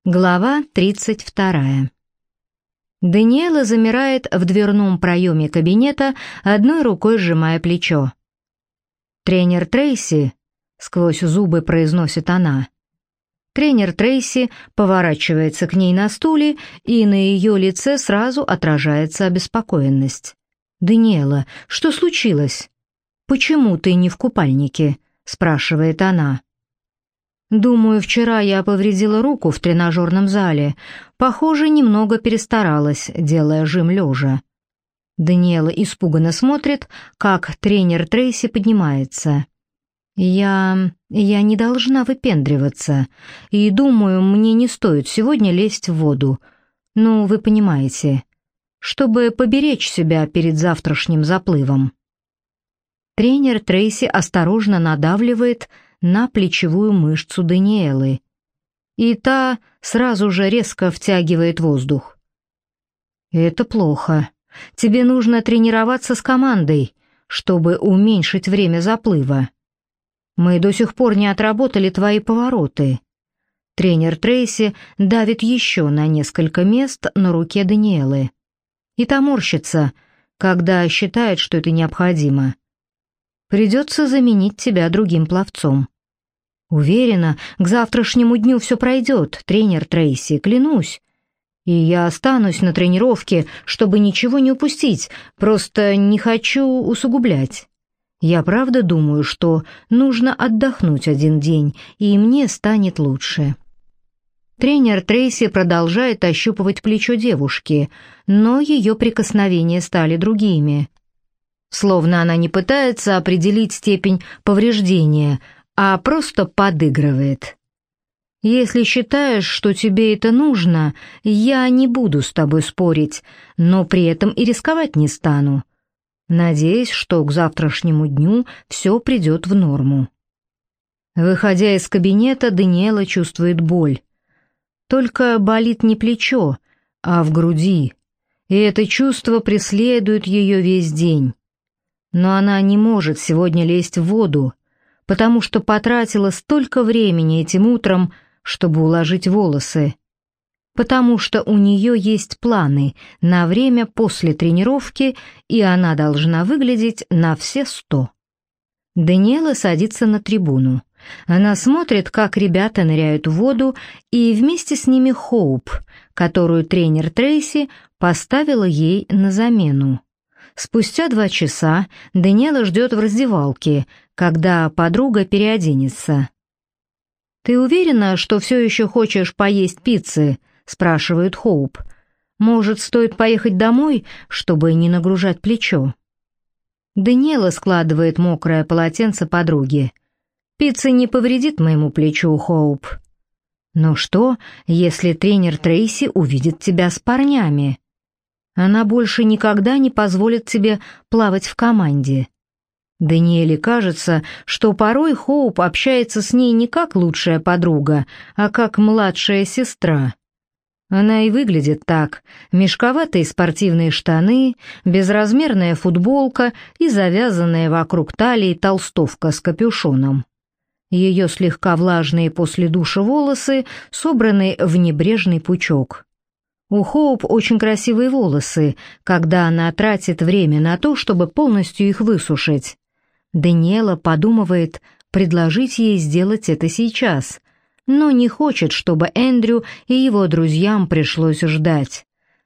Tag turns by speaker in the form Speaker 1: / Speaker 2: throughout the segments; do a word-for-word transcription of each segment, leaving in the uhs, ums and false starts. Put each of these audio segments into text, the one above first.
Speaker 1: Глава тридцать вторая. Даниэла замирает в дверном проеме кабинета, одной рукой сжимая плечо. «Тренер Трейси», — сквозь зубы произносит она. Тренер Трейси поворачивается к ней на стуле, и на ее лице сразу отражается обеспокоенность. «Даниэла, что случилось? Почему ты не в купальнике?» — спрашивает она. «Думаю, вчера я повредила руку в тренажерном зале. Похоже, немного перестаралась, делая жим лежа». Даниэла испуганно смотрит, как тренер Трейси поднимается. «Я... я не должна выпендриваться, и думаю, мне не стоит сегодня лезть в воду. Ну, вы понимаете, чтобы поберечь себя перед завтрашним заплывом». Тренер Трейси осторожно надавливает на плечевую мышцу Даниэлы, и та сразу же резко втягивает воздух. «Это плохо. Тебе нужно тренироваться с командой, чтобы уменьшить время заплыва. Мы до сих пор не отработали твои повороты». Тренер Трейси давит еще на несколько мест на руке Даниэлы, и та морщится, когда считает, что это необходимо. «Придется заменить тебя другим пловцом». «Уверена, к завтрашнему дню все пройдет, тренер Трейси, клянусь. И я останусь на тренировке, чтобы ничего не упустить, просто не хочу усугублять. Я правда думаю, что нужно отдохнуть один день, и мне станет лучше». Тренер Трейси продолжает ощупывать плечо девушки, но ее прикосновения стали другими. Словно она не пытается определить степень повреждения, а просто подыгрывает. «Если считаешь, что тебе это нужно, я не буду с тобой спорить, но при этом и рисковать не стану. Надеюсь, что к завтрашнему дню все придет в норму». Выходя из кабинета, Даниэла чувствует боль. Только болит не плечо, а в груди, и это чувство преследует ее весь день. Но она не может сегодня лезть в воду, потому что потратила столько времени этим утром, чтобы уложить волосы, потому что у нее есть планы на время после тренировки, и она должна выглядеть на все сто. Даниэла садится на трибуну. Она смотрит, как ребята ныряют в воду, и вместе с ними Хоуп, которую тренер Трейси поставила ей на замену. Спустя два часа Даниэла ждет в раздевалке, когда подруга переоденется. «Ты уверена, что все еще хочешь поесть пиццы?» — спрашивает Хоуп. «Может, стоит поехать домой, чтобы не нагружать плечо?» Даниэла складывает мокрое полотенце подруге. «Пицца не повредит моему плечу, Хоуп». «Но что, если тренер Трейси увидит тебя с парнями? Она больше никогда не позволит тебе плавать в команде». Даниэле кажется, что порой Хоуп общается с ней не как лучшая подруга, а как младшая сестра. Она и выглядит так: мешковатые спортивные штаны, безразмерная футболка и завязанная вокруг талии толстовка с капюшоном. Ее слегка влажные после душа волосы собраны в небрежный пучок. У Хоуп очень красивые волосы, когда она тратит время на то, чтобы полностью их высушить. Даниэла подумывает предложить ей сделать это сейчас, но не хочет, чтобы Эндрю и его друзьям пришлось ждать.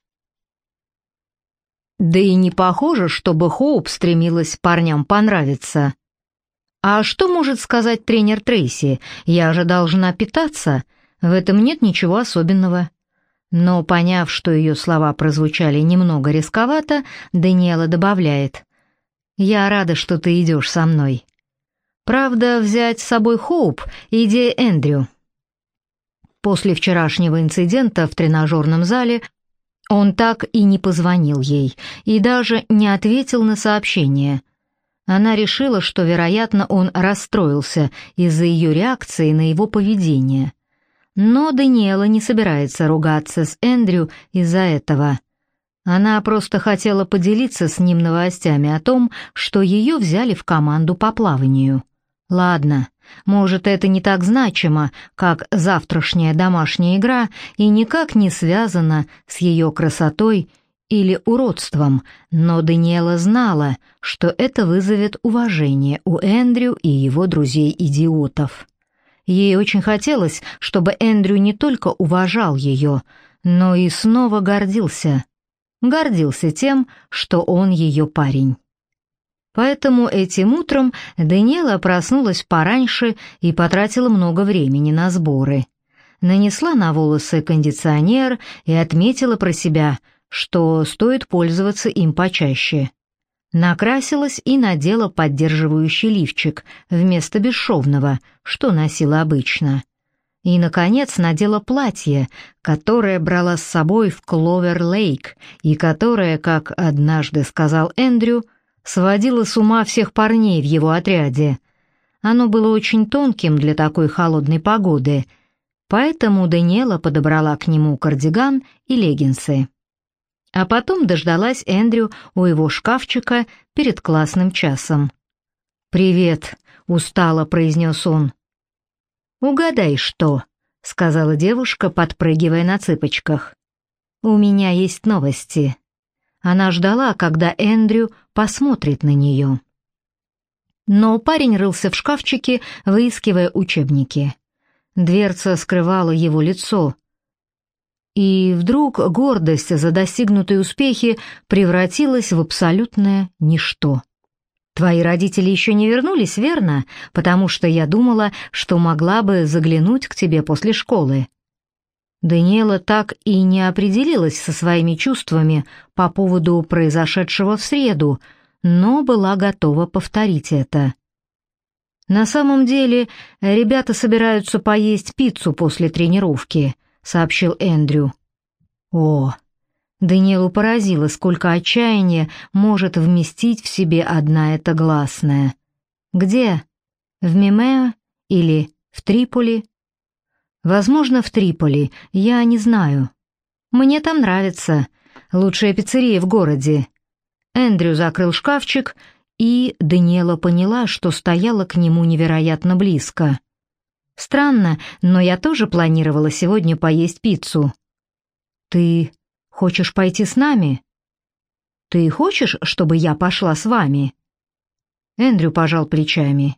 Speaker 1: Да и не похоже, чтобы Хоуп стремилась парням понравиться. «А что может сказать тренер Трейси? Я же должна питаться. В этом нет ничего особенного». Но, поняв, что ее слова прозвучали немного рисковато, Даниэла добавляет: «Я рада, что ты идешь со мной. Правда, взять с собой Хоуп — идея Эндрю». После вчерашнего инцидента в тренажерном зале он так и не позвонил ей и даже не ответил на сообщение. Она решила, что, вероятно, он расстроился из-за ее реакции на его поведение. Но Даниэла не собирается ругаться с Эндрю из-за этого. Она просто хотела поделиться с ним новостями о том, что ее взяли в команду по плаванию. Ладно, может, это не так значимо, как завтрашняя домашняя игра и никак не связано с ее красотой или уродством, но Даниэла знала, что это вызовет уважение у Эндрю и его друзей-идиотов. Ей очень хотелось, чтобы Эндрю не только уважал ее, но и снова гордился. Гордился тем, что он ее парень. Поэтому этим утром Даниэла проснулась пораньше и потратила много времени на сборы. Нанесла на волосы кондиционер и отметила про себя, что стоит пользоваться им почаще. Накрасилась и надела поддерживающий лифчик вместо бесшовного, что носила обычно. И, наконец, надела платье, которое брала с собой в Кловер-Лейк и которое, как однажды сказал Эндрю, сводило с ума всех парней в его отряде. Оно было очень тонким для такой холодной погоды, поэтому Даниэла подобрала к нему кардиган и леггинсы. А потом дождалась Эндрю у его шкафчика перед классным часом. «Привет», — устало произнес он. «Угадай, что», — сказала девушка, подпрыгивая на цыпочках. «У меня есть новости». Она ждала, когда Эндрю посмотрит на нее. Но парень рылся в шкафчике, выискивая учебники. Дверца скрывала его лицо. И вдруг гордость за достигнутые успехи превратилась в абсолютное ничто. «Твои родители еще не вернулись, верно? Потому что я думала, что могла бы заглянуть к тебе после школы». Даниэла так и не определилась со своими чувствами по поводу произошедшего в среду, но была готова повторить это. «На самом деле, ребята собираются поесть пиццу после тренировки», — сообщил Эндрю. «О!» Даниэлу поразило, сколько отчаяния может вместить в себе одна эта гласная. «Где? В Мимео или в Триполи?» «Возможно, в Триполи, я не знаю. Мне там нравится. Лучшая пиццерия в городе». Эндрю закрыл шкафчик, и Даниэла поняла, что стояла к нему невероятно близко. «Странно, но я тоже планировала сегодня поесть пиццу». «Ты хочешь пойти с нами?» «Ты хочешь, чтобы я пошла с вами?» Эндрю пожал плечами.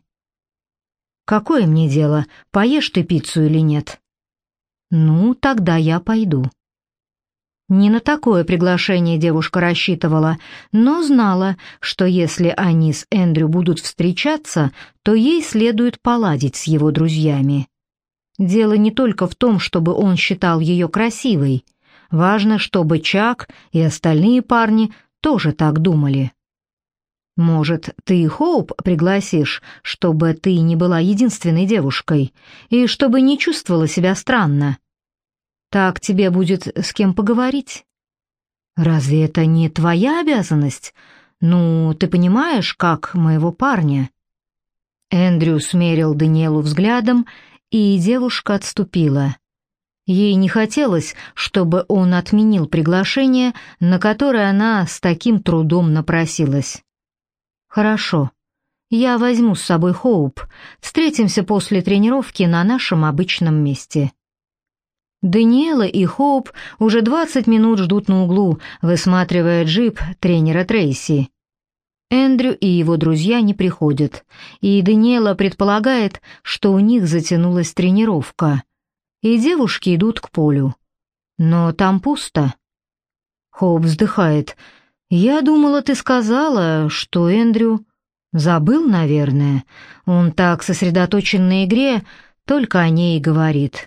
Speaker 1: «Какое мне дело, поешь ты пиццу или нет?» «Ну, тогда я пойду». Не на такое приглашение девушка рассчитывала, но знала, что если они с Эндрю будут встречаться, то ей следует поладить с его друзьями. Дело не только в том, чтобы он считал ее красивой. Важно, чтобы Чак и остальные парни тоже так думали. «Может, ты Хоуп пригласишь, чтобы ты не была единственной девушкой, и чтобы не чувствовала себя странно? Так тебе будет с кем поговорить». «Разве это не твоя обязанность? Ну, ты понимаешь, как моего парня?» Эндрю смерил Даниэлу взглядом, и девушка отступила. Ей не хотелось, чтобы он отменил приглашение, на которое она с таким трудом напросилась. «Хорошо. Я возьму с собой Хоуп. Встретимся после тренировки на нашем обычном месте». Даниэла и Хоуп уже двадцать минут ждут на углу, высматривая джип тренера Трейси. Эндрю и его друзья не приходят, и Даниэла предполагает, что у них затянулась тренировка, и девушки идут к полю. Но там пусто. Хоуп вздыхает. «Я думала, ты сказала, что Эндрю...» «Забыл, наверное. Он так сосредоточен на игре, только о ней и говорит».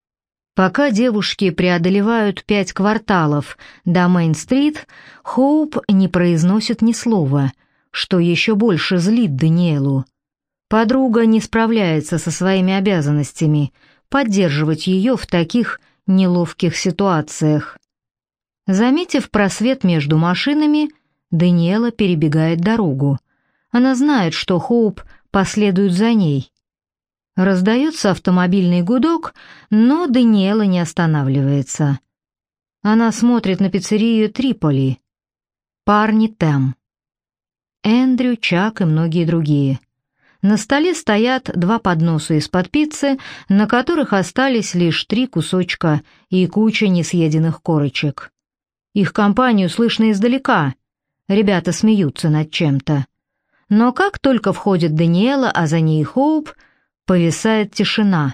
Speaker 1: Пока девушки преодолевают пять кварталов до Мейн-стрит, Хоуп не произносит ни слова, что еще больше злит Даниэлу. Подруга не справляется со своими обязанностями поддерживать ее в таких неловких ситуациях. Заметив просвет между машинами, Даниэла перебегает дорогу. Она знает, что Хоуп последует за ней. Раздается автомобильный гудок, но Даниэла не останавливается. Она смотрит на пиццерию Триполи. Парни там. Эндрю, Чак и многие другие. На столе стоят два подноса из-под пиццы, на которых остались лишь три кусочка и куча несъеденных корочек. Их компанию слышно издалека. Ребята смеются над чем-то. Но как только входит Даниэла, а за ней Хоуп, повисает тишина.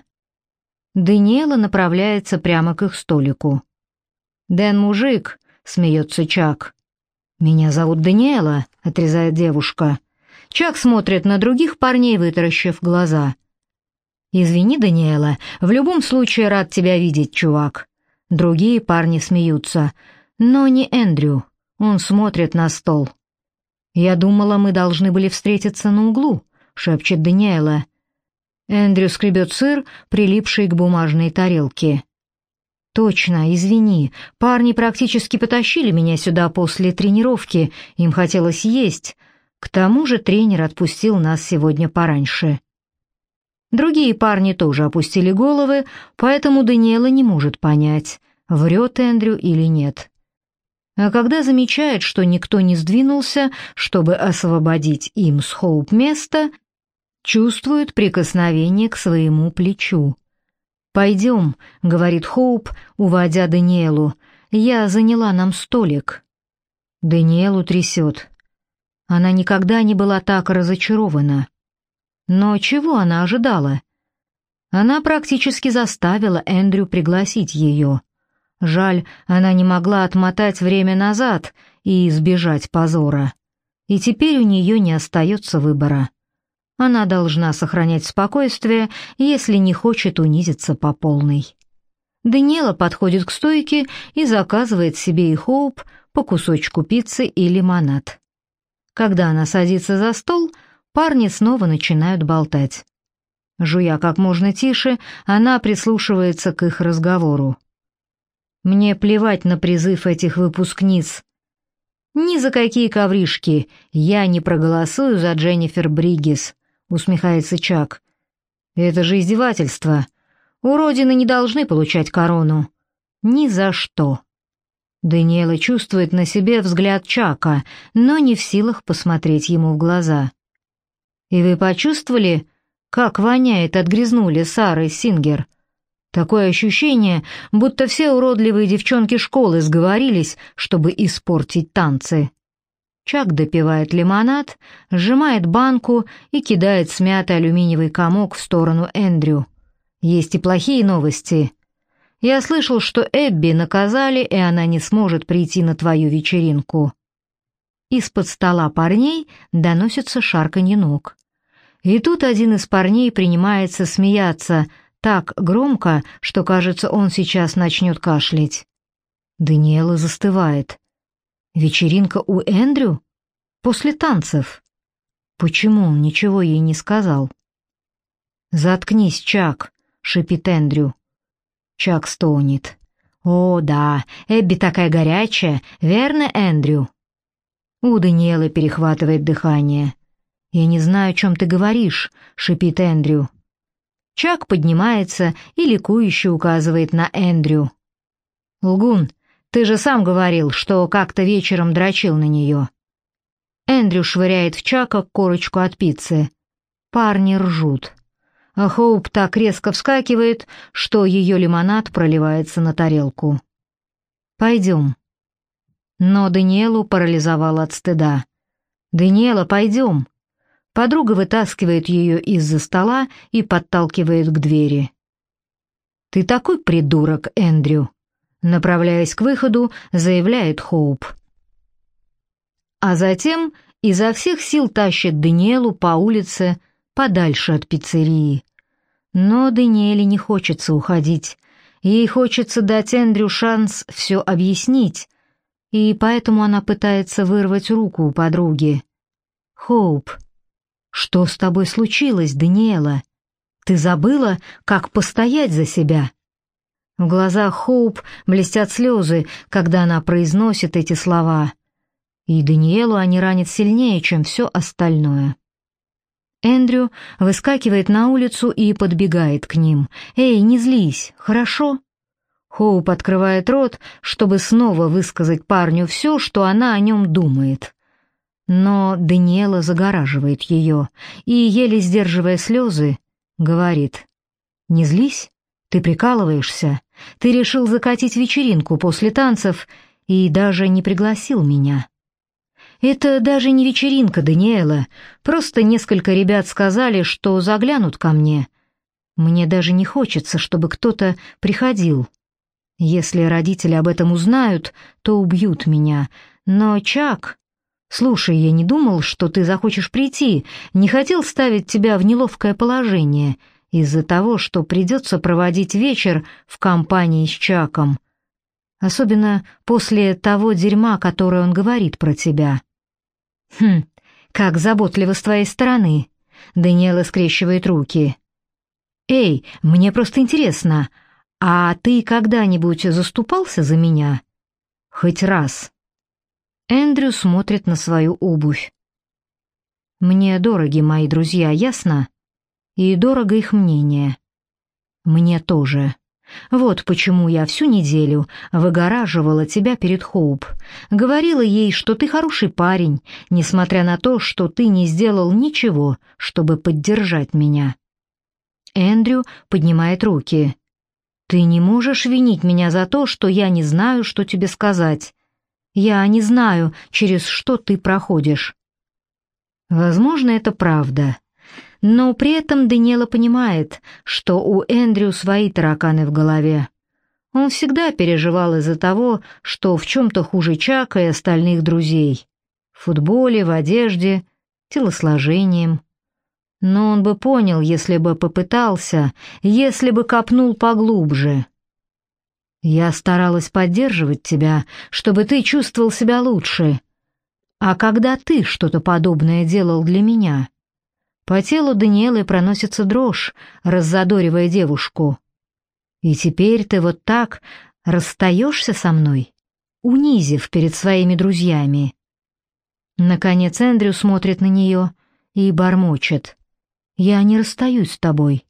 Speaker 1: Даниэла направляется прямо к их столику. «Дэн мужик», — смеется Чак. «Меня зовут Даниэла», — отрезает девушка. Чак смотрит на других парней, вытаращив глаза. «Извини, Даниэла, в любом случае рад тебя видеть, чувак». Другие парни смеются. Но не Эндрю. Он смотрит на стол. «Я думала, мы должны были встретиться на углу», — шепчет Даниэла. Эндрю скребет сыр, прилипший к бумажной тарелке. «Точно, извини. Парни практически потащили меня сюда после тренировки. Им хотелось есть. К тому же тренер отпустил нас сегодня пораньше». Другие парни тоже опустили головы, поэтому Даниэла не может понять, врет Эндрю или нет. А когда замечает, что никто не сдвинулся, чтобы освободить им с Хоуп место, чувствует прикосновение к своему плечу. «Пойдем», — говорит Хоуп, уводя Даниэлу, — «я заняла нам столик». Даниэлу трясет. Она никогда не была так разочарована. Но чего она ожидала? Она практически заставила Эндрю пригласить ее. Жаль, она не могла отмотать время назад и избежать позора. И теперь у нее не остается выбора. Она должна сохранять спокойствие, если не хочет унизиться по полной. Даниэла подходит к стойке и заказывает себе и Хоуп по кусочку пиццы и лимонад. Когда она садится за стол, парни снова начинают болтать. Жуя как можно тише, она прислушивается к их разговору. «Мне плевать на призыв этих выпускниц. Ни за какие ковришки я не проголосую за Дженнифер Бриггис», — усмехается Чак. «Это же издевательство. Уродины не должны получать корону. Ни за что». Даниэла чувствует на себе взгляд Чака, но не в силах посмотреть ему в глаза. «И вы почувствовали, как воняет от грязнули Сары Сингер? Такое ощущение, будто все уродливые девчонки школы сговорились, чтобы испортить танцы». Чак допивает лимонад, сжимает банку и кидает смятый алюминиевый комок в сторону Эндрю. «Есть и плохие новости. Я слышал, что Эбби наказали, и она не сможет прийти на твою вечеринку». Из-под стола парней доносится шарканье ног. И тут один из парней принимается смеяться так громко, что, кажется, он сейчас начнет кашлять. Даниэла застывает. Вечеринка у Эндрю? После танцев? Почему он ничего ей не сказал? «Заткнись, Чак», — шипит Эндрю. Чак стонет. «О, да, Эбби такая горячая, верно, Эндрю?» У Даниэлы перехватывает дыхание. «Я не знаю, о чем ты говоришь», — шипит Эндрю. Чак поднимается и ликующе указывает на Эндрю. «Лгун, ты же сам говорил, что как-то вечером дрочил на нее». Эндрю швыряет в Чака корочку от пиццы. Парни ржут. А Хоуп так резко вскакивает, что ее лимонад проливается на тарелку. «Пойдем». Но Даниэлу парализовало от стыда. «Даниэла, пойдем». Подруга вытаскивает ее из-за стола и подталкивает к двери. «Ты такой придурок, Эндрю», — направляясь к выходу, заявляет Хоуп. А затем изо всех сил тащит Даниэлу по улице подальше от пиццерии. Но Даниэле не хочется уходить. Ей хочется дать Эндрю шанс все объяснить, и поэтому она пытается вырвать руку у подруги. «Хоуп, что с тобой случилось, Даниэла? Ты забыла, как постоять за себя?» В глазах Хоуп блестят слезы, когда она произносит эти слова. И Даниэлу они ранят сильнее, чем все остальное. Эндрю выскакивает на улицу и подбегает к ним. «Эй, не злись, хорошо?» Хоуп открывает рот, чтобы снова высказать парню все, что она о нем думает. Но Даниэла загораживает ее и, еле сдерживая слезы, говорит: «Не злись, ты прикалываешься, ты решил закатить вечеринку после танцев и даже не пригласил меня». «Это даже не вечеринка, Даниэла, просто несколько ребят сказали, что заглянут ко мне. Мне даже не хочется, чтобы кто-то приходил. Если родители об этом узнают, то убьют меня. Но, Чак, слушай, я не думал, что ты захочешь прийти, не хотел ставить тебя в неловкое положение из-за того, что придется проводить вечер в компании с Чаком. Особенно после того дерьма, которое он говорит про тебя». «Хм, как заботливо с твоей стороны», — Даниэла скрещивает руки. «Эй, мне просто интересно, а ты когда-нибудь заступался за меня? Хоть раз?» Эндрю смотрит на свою обувь. «Мне дороги мои друзья, ясно? И дорого их мнение. Мне тоже. Вот почему я всю неделю выгораживала тебя перед Хоуп. Говорила ей, что ты хороший парень, несмотря на то, что ты не сделал ничего, чтобы поддержать меня». Эндрю поднимает руки. «Ты не можешь винить меня за то, что я не знаю, что тебе сказать. Я не знаю, через что ты проходишь». Возможно, это правда. Но при этом Даниэла понимает, что у Эндрю свои тараканы в голове. Он всегда переживал из-за того, что в чем-то хуже Чака и остальных друзей. В футболе, в одежде, телосложением. Но он бы понял, если бы попытался, если бы копнул поглубже. «Я старалась поддерживать тебя, чтобы ты чувствовал себя лучше. А когда ты что-то подобное делал для меня?» По телу Даниэлы проносится дрожь, раззадоривая девушку. «И теперь ты вот так расстаешься со мной, унизив перед своими друзьями?» Наконец Эндрю смотрит на нее и бормочет: «Я не расстаюсь с тобой».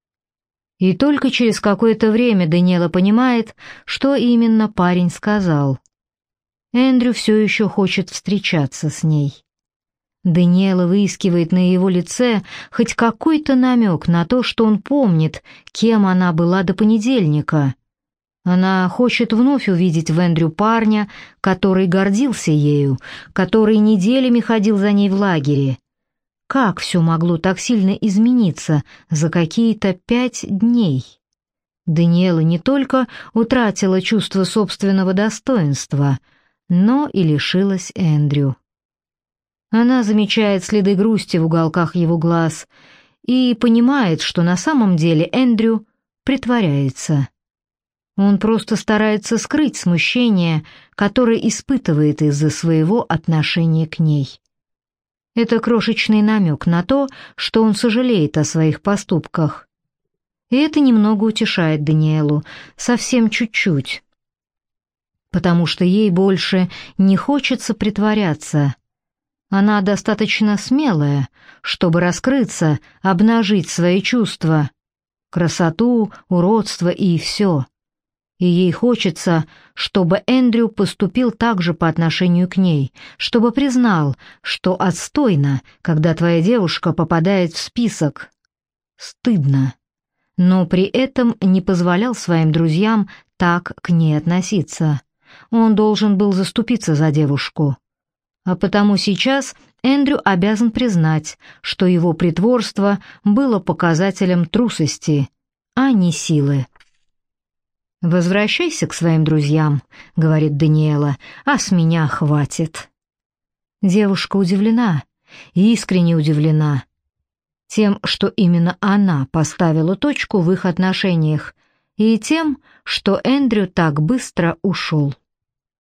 Speaker 1: И только через какое-то время Даниэла понимает, что именно парень сказал. Эндрю все еще хочет встречаться с ней. Даниэла выискивает на его лице хоть какой-то намек на то, что он помнит, кем она была до понедельника. Она хочет вновь увидеть в Эндрю парня, который гордился ею, который неделями ходил за ней в лагере. Как все могло так сильно измениться за какие-то пять дней? Даниэла не только утратила чувство собственного достоинства, но и лишилась Эндрю. Она замечает следы грусти в уголках его глаз и понимает, что на самом деле Эндрю притворяется. Он просто старается скрыть смущение, которое испытывает из-за своего отношения к ней. Это крошечный намек на то, что он сожалеет о своих поступках. И это немного утешает Даниэлу, совсем чуть-чуть. Потому что ей больше не хочется притворяться. Она достаточно смелая, чтобы раскрыться, обнажить свои чувства, красоту, уродство и все. И ей хочется, чтобы Эндрю поступил так же по отношению к ней, чтобы признал, что отстойно, когда твоя девушка попадает в список. Стыдно. Но при этом не позволял своим друзьям так к ней относиться. Он должен был заступиться за девушку. А потому сейчас Эндрю обязан признать, что его притворство было показателем трусости, а не силы. «Возвращайся к своим друзьям», — говорит Даниэла, — «а с меня хватит». Девушка удивлена, искренне удивлена тем, что именно она поставила точку в их отношениях, и тем, что Эндрю так быстро ушел.